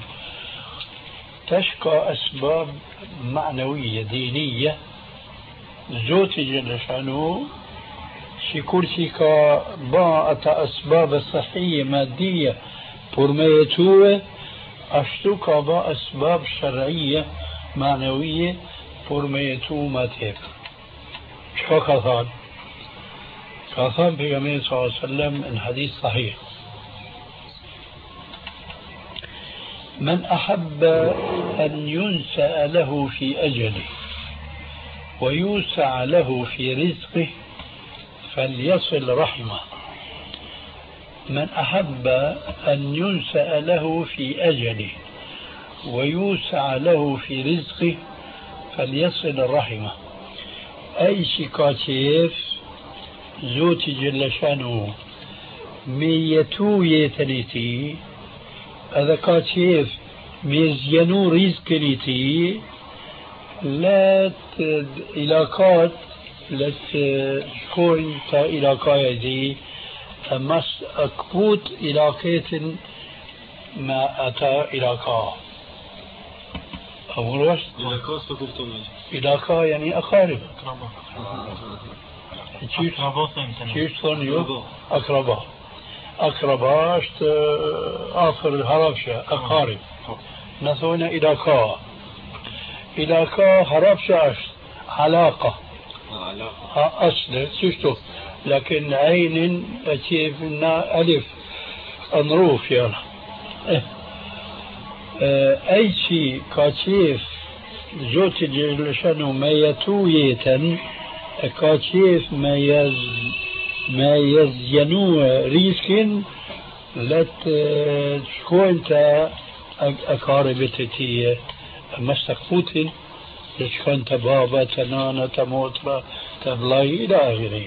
تشكى أسباب معنوية دينية زوتي جل شأنه شي كل شي كباعة أسباب صحية مادية برميتوه أشتو كباعة أسباب شرعية معنوية برميتوه ما تيب شو كثان كثان في جميع صلى الله عليه وسلم الحديث صحيح من أحب أن ينسأ له في أجله ويوسع له في رزقه فليصل رحمه من أحب أن ينسأ له في أجله ويوسع له في رزقه فليصل رحمه أي شكاتيف زوتي جل شانه ميتو يتليتي هذا كاتيف ميزينو رزق ليتي لا علاقات لا تكون تا علاقة دي مس أكبوت علاقات ما أتا علاقة أول علاقات فقلتم علاقة يعني أقارب أقرباء كيف صنيو أقرباء أقرباء أشت آخر هربشة أقارب نثونا علاقة علاقة هربشة أشت علاقة أصل شفتوا لكن عين كيف ألف أنروف يعني أي شيء كيف زوت جلشانو ما يتويتا كيف ما يز ما يزينو ريسكن لا تكون تا أقاربتي مستقبوتين لشكون تبابا تنانا تموترا تبلاي إلى آخره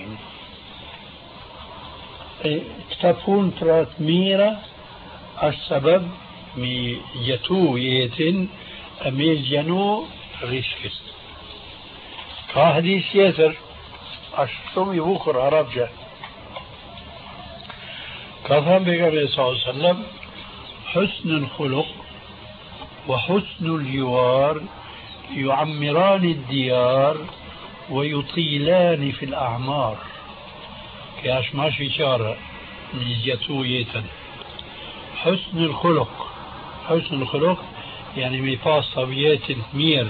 تكون ترات ميرا السبب مي يتو يتن أميز ينو ريسكس كحديث يسر أشتم يبوكر عربجة كفهم بقى صلى الله عليه وسلم حسن الخلق وحسن الجوار يعمران الديار ويطيلان في الأعمار كاش ماشي شارع نيجيتوية حسن الخلق حسن الخلق يعني ميفاس صبيات مير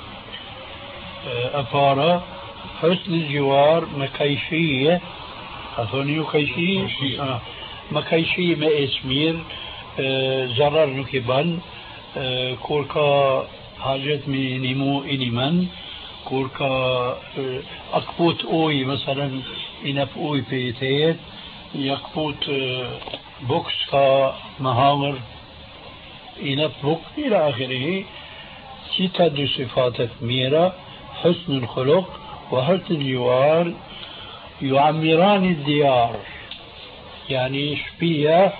أفارة حسن الجوار مكيشية أظن كيشية آه. مكيشية ما اسمير آه زرر نكبان آه كوركا حاجات من نمو إنمان كوركا آه أكبوت أوي مثلا إنب أوي بيتيت يكبوت آه بوكس كا مهامر إنب بوك إلى آخره ستة صفات ميرا حسن الخلق وحسن الجوار يعمران الديار يعني شبيه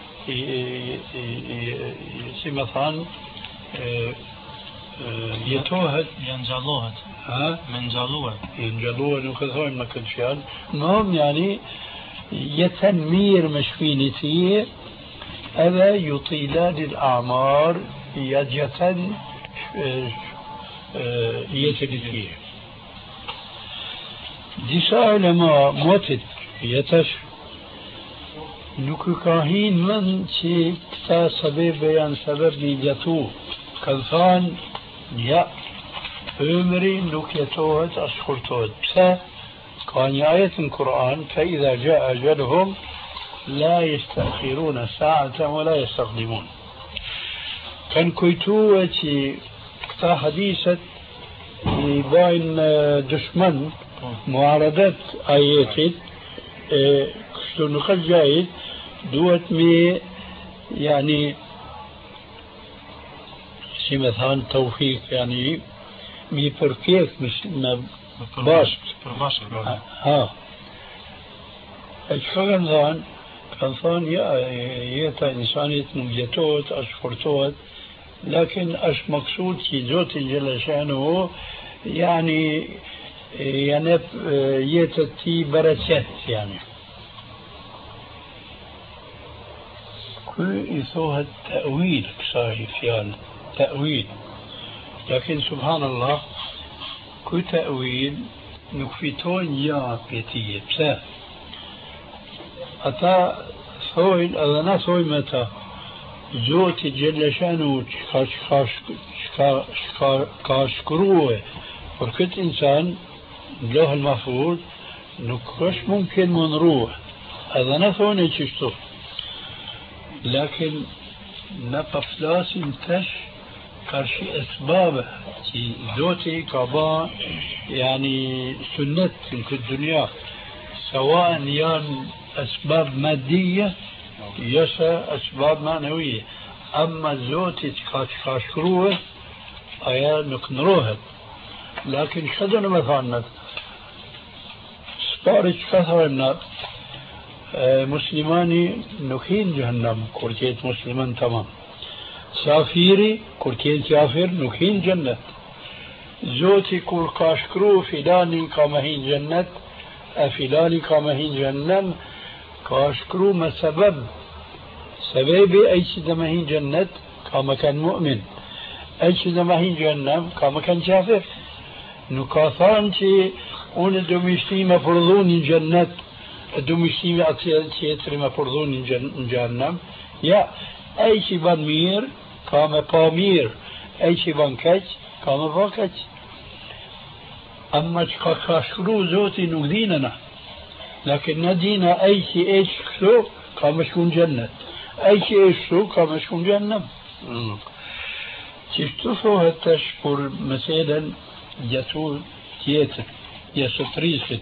مثلا يتوهد ينجلوهد ها منجلوه ينجلوه نكثون ما كل شيء المهم يعني يتنمير مشفينتي هذا يطيلان الأعمار يجتن يتلتيه ديسا لما موتت يتش نكو كاهين من شي كتا سبب بيان سبب نيجتو كالفان يا عمري نكيتوهت أشكرتوهت بسا كان آية القرآن فإذا جاء أجلهم لا يستأخرون ساعة ولا يستقدمون كان كويتوة كتا حديثة بين دشمن معارضة آياتي كشتو نقل جايد دوت مي يعني شي مثلا توفيق يعني مي بركيك مش ما باش ها ايش فهم ذان كان ثاني يتا إنسانية مجتوت أشفرتوت لكن أش مقصود في زوت جل شأنه يعني يعني يتتي بركات يعني كل يسوها التأويل صحيح يعني تأويل لكن سبحان الله كل تأويل نكفتون يا بيتي بسا أتا ثوين أذنا ثوين متى زوت جل شانو كاشكروه وركت إنسان له المفروض نكش ممكن من روح أذنا ثوين يتشتو لكن نقف لازم تش كرشي أسبابه زوتي كبا يعني سنة في الدنيا سواء يان أسباب مادية يسا أسباب معنوية أما زوتي تكاشكروه أيا نكنروها لكن شدنا مثلا سبارج كثر النار مسلماني نكين جهنم كورتيت مسلمان تمام سافيري كورتيت كافر نكين جنة زوتي كور كاشكرو فلاني كامهين جنة فلاني كامهين جنم كاشكرو ما سبب سببي أي شيء دمهين جنة كما كان مؤمن أي شيء دمهين جنم كما كان كافر نكاثانتي اون دوميشتي مفرضون جنة دوميشتي أتيتري مفرضون جهنم يا أي شيء بان مير كما بامير أي شيء بان كج كما باكج أما كاشكرو زوتي نقديننا لكن ندينا أي شيء إيش كسو كما شكون جنة أي شيء إيش كسو كما شكون جهنم تشتفو هالتشكر مثلا جاتو تيتر يستريسك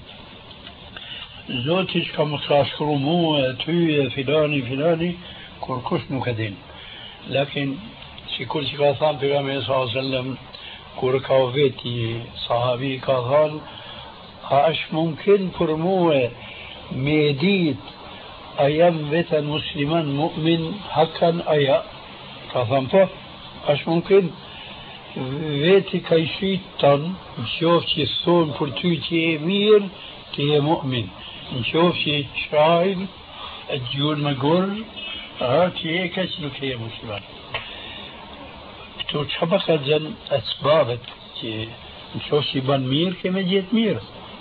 زوتيش كما كاشكرو مو توي فلاني فلاني كوركوش نكدين لكن شكل شكاثان في غامي صلى الله عليه وسلم كوركاوفيتي صحابي كاثان هاش ممكن فرموه ميديت أيام بيت مسلمان مؤمن حقا أيا كاثان هاش ممكن veti ka i shqitan në qofë që thonë për ty që je mirë të je mu'min në qofë që qajnë e gjurë me gurë a që je ka që nuk je musliman këto që pa ka dhenë asbabet që në qofë që i banë mirë ke me gjithë mirë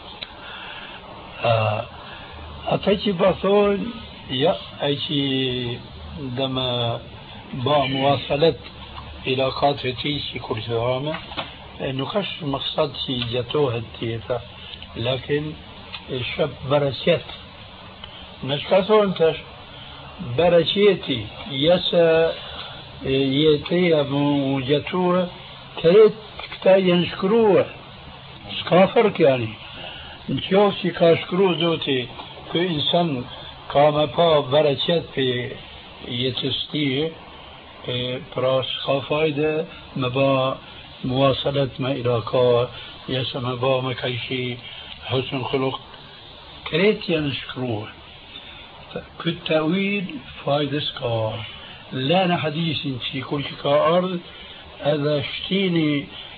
ata që pa thonë ja ai që dhe me ba muasalet علاقات تيسي كل زرامة نكش مقصد سي جاتوها التيتا لكن الشاب برسيت نشكاسو انتش برسيتي يسا يتيا موجاتوها تريد كتا ينشكروها سكافرك يعني نشوف سي كاشكرو زوتي كو انسان كاما با برسيت في يتستيه pra s'ka fajde me ba muwasalet me ilaka jese me ba me kajshi husn khuluq kret janë shkruar këtë tawil fajde s'ka lana hadithin që kur që ka ardh edhe shtini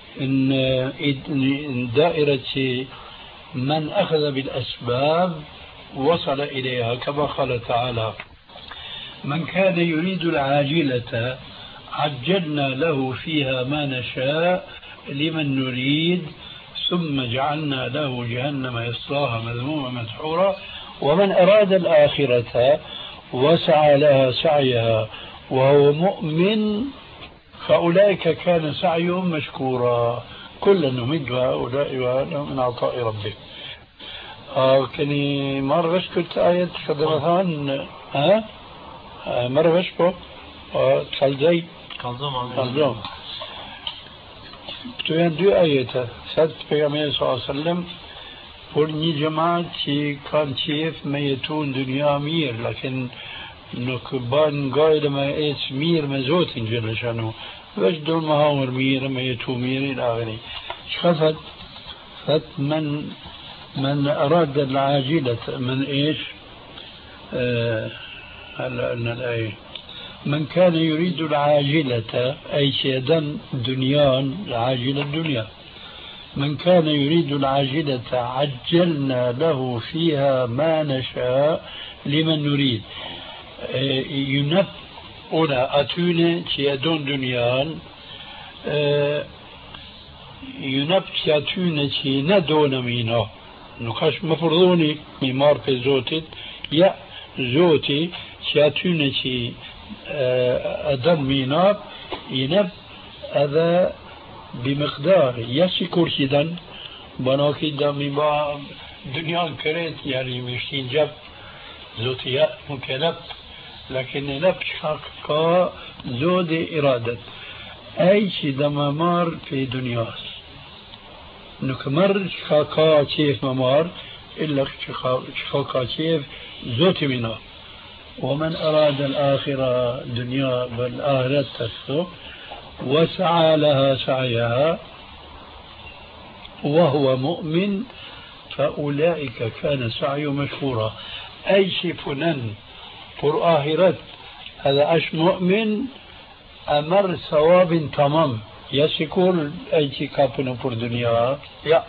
në dairet që من أخذ بالأسباب وصل إليها كما قال تعالى من كان يريد العاجلة عجلنا له فيها ما نشاء لمن نريد ثم جعلنا له جهنم يصلاها مذموما مدحورا ومن أراد الآخرة وسعى لها سعيها وهو مؤمن فأولئك كان سعيهم مشكورا كلا نمد هؤلاء وهؤلاء من عطاء ربك آه كني مرة بشكت آية خدمتان ها آه مرة بشكت آه تخلزي تخلزوم këtu janë dy ajete thot pejgamberi sallallahu alaihi wasallam për një xhamat që kanë qef me jetu në dunia mirë lakin nuk ban gajle me ecë mirë me Zotin xhela shanu veç do me hamër mirë me jetu mirë ila akhiri çka thot thot men men arad al-ajilata men ايش هلا قلنا الآية من كان يريد العاجلة أي شيئا دنيان العاجلة الدنيا من كان يريد العاجلة عجلنا له فيها ما نشاء لمن نريد ينب أولا أتوني شيئا دنيان ينب شيئا شيئا دون مينا نقاش مفرضوني ميمار في زوتت يا زوتي شيئا شيئا أدم ميناب ينب هذا بمقدار يسي كرسيدا بناكي دمي با دنيا كريت يعني مشتين جب زوتيا مكنب لكن نب شاكا زود إرادة أي شي دمامار في دنياس نكمر شاكا شيف ممار إلا شاكا شيف زوتي منا ومن أراد الآخرة دنيا بالآخرة تسو وسعى لها سعيها وهو مؤمن فأولئك كان سعي مشكورا أي شفنن فر آخرت هذا أش مؤمن أمر ثواب تمام يسكول أي شي كابن فر دنيا يا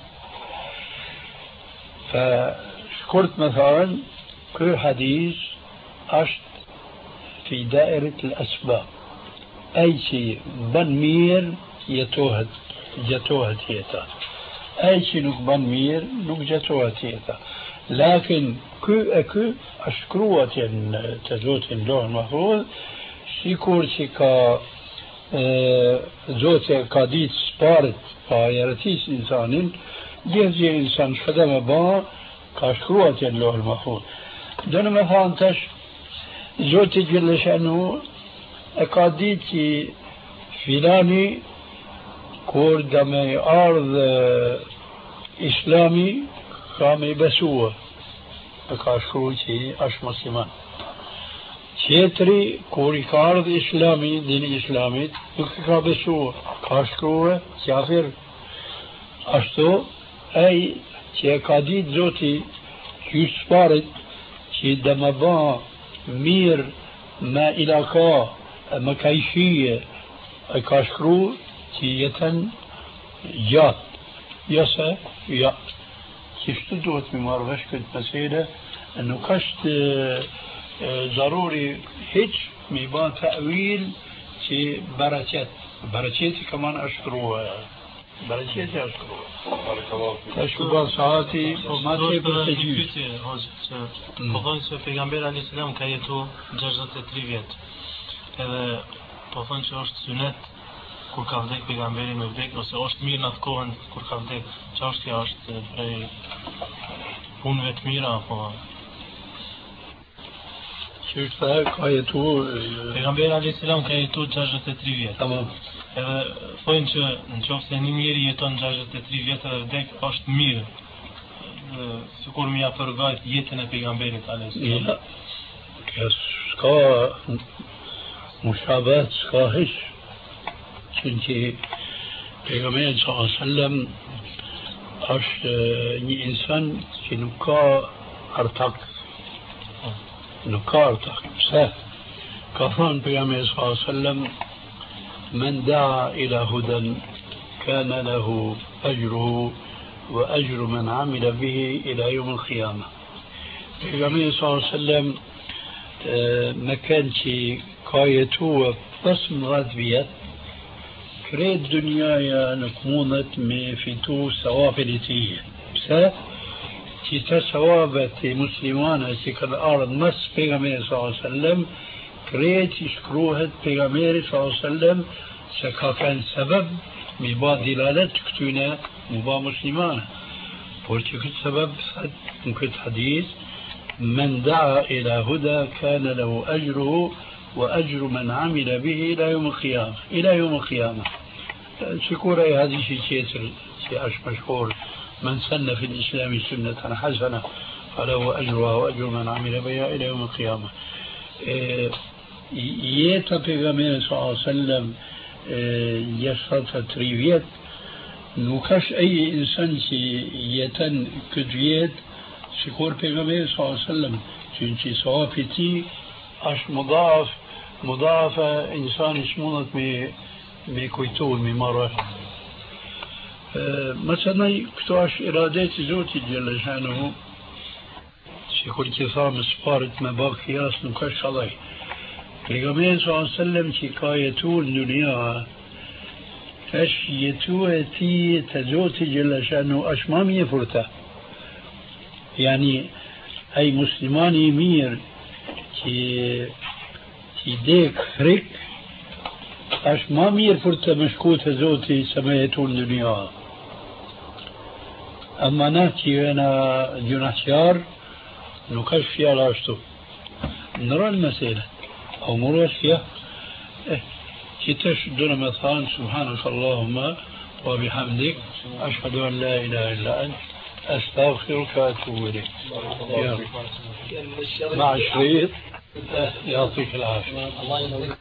فشكرت مثلا كل حديث أشت في دائرة الأسباب أي شيء بنمير يتوهد جتوهد هيتا أي شيء نك بنمير نك جتوهد هيتا لكن كو أكو أشكروة تزوت اللوح المفروض شيكور شيكا زوت قاديت سبارت فايرتيس إنسان جهزي إنسان خدم با كاشكروة اللوح المفروض دون ما فهمتش زوت جل شأنه أكاديتي فلاني كور دمي أرض إسلامي خامي بسوة أكاشكروتي أش مسلمان شيتري كوري كارض إسلامي دين إسلامي أكا بسوة كاشكروه كافر أشتو أي شي أكاديت زوتي يسفارت شي دمبان مير ما إلاكا مكايشية كاشكرو تية جات يسا يا كيف دوت ممار غش كنت مسيرة انه كشت ضروري هيج ميبان تأويل تي بركات بركاتي كمان أشكروها بركاتي أشكروها بارك الله فيك أشكر ساعاتي وما تبي تجيب فقط في پیغمبر علیه السلام که تو جزات تریویت edhe po thonë që është sunet kur ka vdek pejgamberi me vdek ose është mirë në atë kohën kur ka vdek çështja është prej punëve të mira apo çështja ka jetu pejgamberi alayhis salam ka jetu gjashtëdhjetë e tre vjet. Tamam. Edhe thonë që nëse një njeri jeton gjashtëdhjetë e tre vjet edhe vdek është mirë. Sikur më ia përgajt jetën e pejgamberit alayhis salam. Ka مشابهات صاحش çünkü Peygamber sallallahu aleyhi ve sellem është një insan që nuk ka artak nuk ka artak pse ka thënë Pejgamberi sallallahu aleyhi ve sellem men daa ila hudan kana lahu ajruhu wa ajru man amila bihi ila yawm al-qiyamah. Pejgamberi sallallahu aleyhi ve sellem me kanë që ka jetuar pesëmbëdhjetë vjet krejt dynjaja nuk mundet me fitu sawabin e tij. Pse? Që të sawabet e muslimanëve që kanë ardhur mes pejgamberit sallallahu alaihi wasallam krejt i shkruhet pejgamberit sallallahu alaihi wasallam se ka kanë sebeb mi ba dilalet këtyne mu ba muslimanë. Por që këtë sebeb në këtë hadith من دعا إلى هدى كان له أجره وأجر من عمل به إلى يوم القيامة إلى يوم القيامة شكورا هذه شيء كثير شيء مشهور من سن في الإسلام سنة حسنة فله أجرها وأجر من عمل بها إلى يوم القيامة. يتا بيغامبر صلى الله عليه وسلم يشرط تريفيت نوكاش أي إنسان يتن كدويت شكور پیغمبر صلی الله علیه و سلم چونچه صحابتی أش مضاعف مضاعفة إنسان شمونت مي مي كويتون مي مرة مثلا كتواش إرادات زوتي جل شانه شكل كثام سفارت ما باب خياس نكش عليه لقمين صلى الله عليه وسلم شكايتون دنيا اش يتوه تي تزوتي جل شانه اش ما ميفرته يعني اي مسلمان يمير كي كي ديك خريك اش ما مير فرته مشكوت زوتي سمايتون دنيا اما نحكي انا جناحيار نكش فيها لاشتو نرى المسألة او مرش فيها اه كتش دون مثلا سبحانك اللهم وبحمدك أشهد أن لا إله إلا أنت أستغفرك وأتوب إليك مع الشريط يعطيك العافية.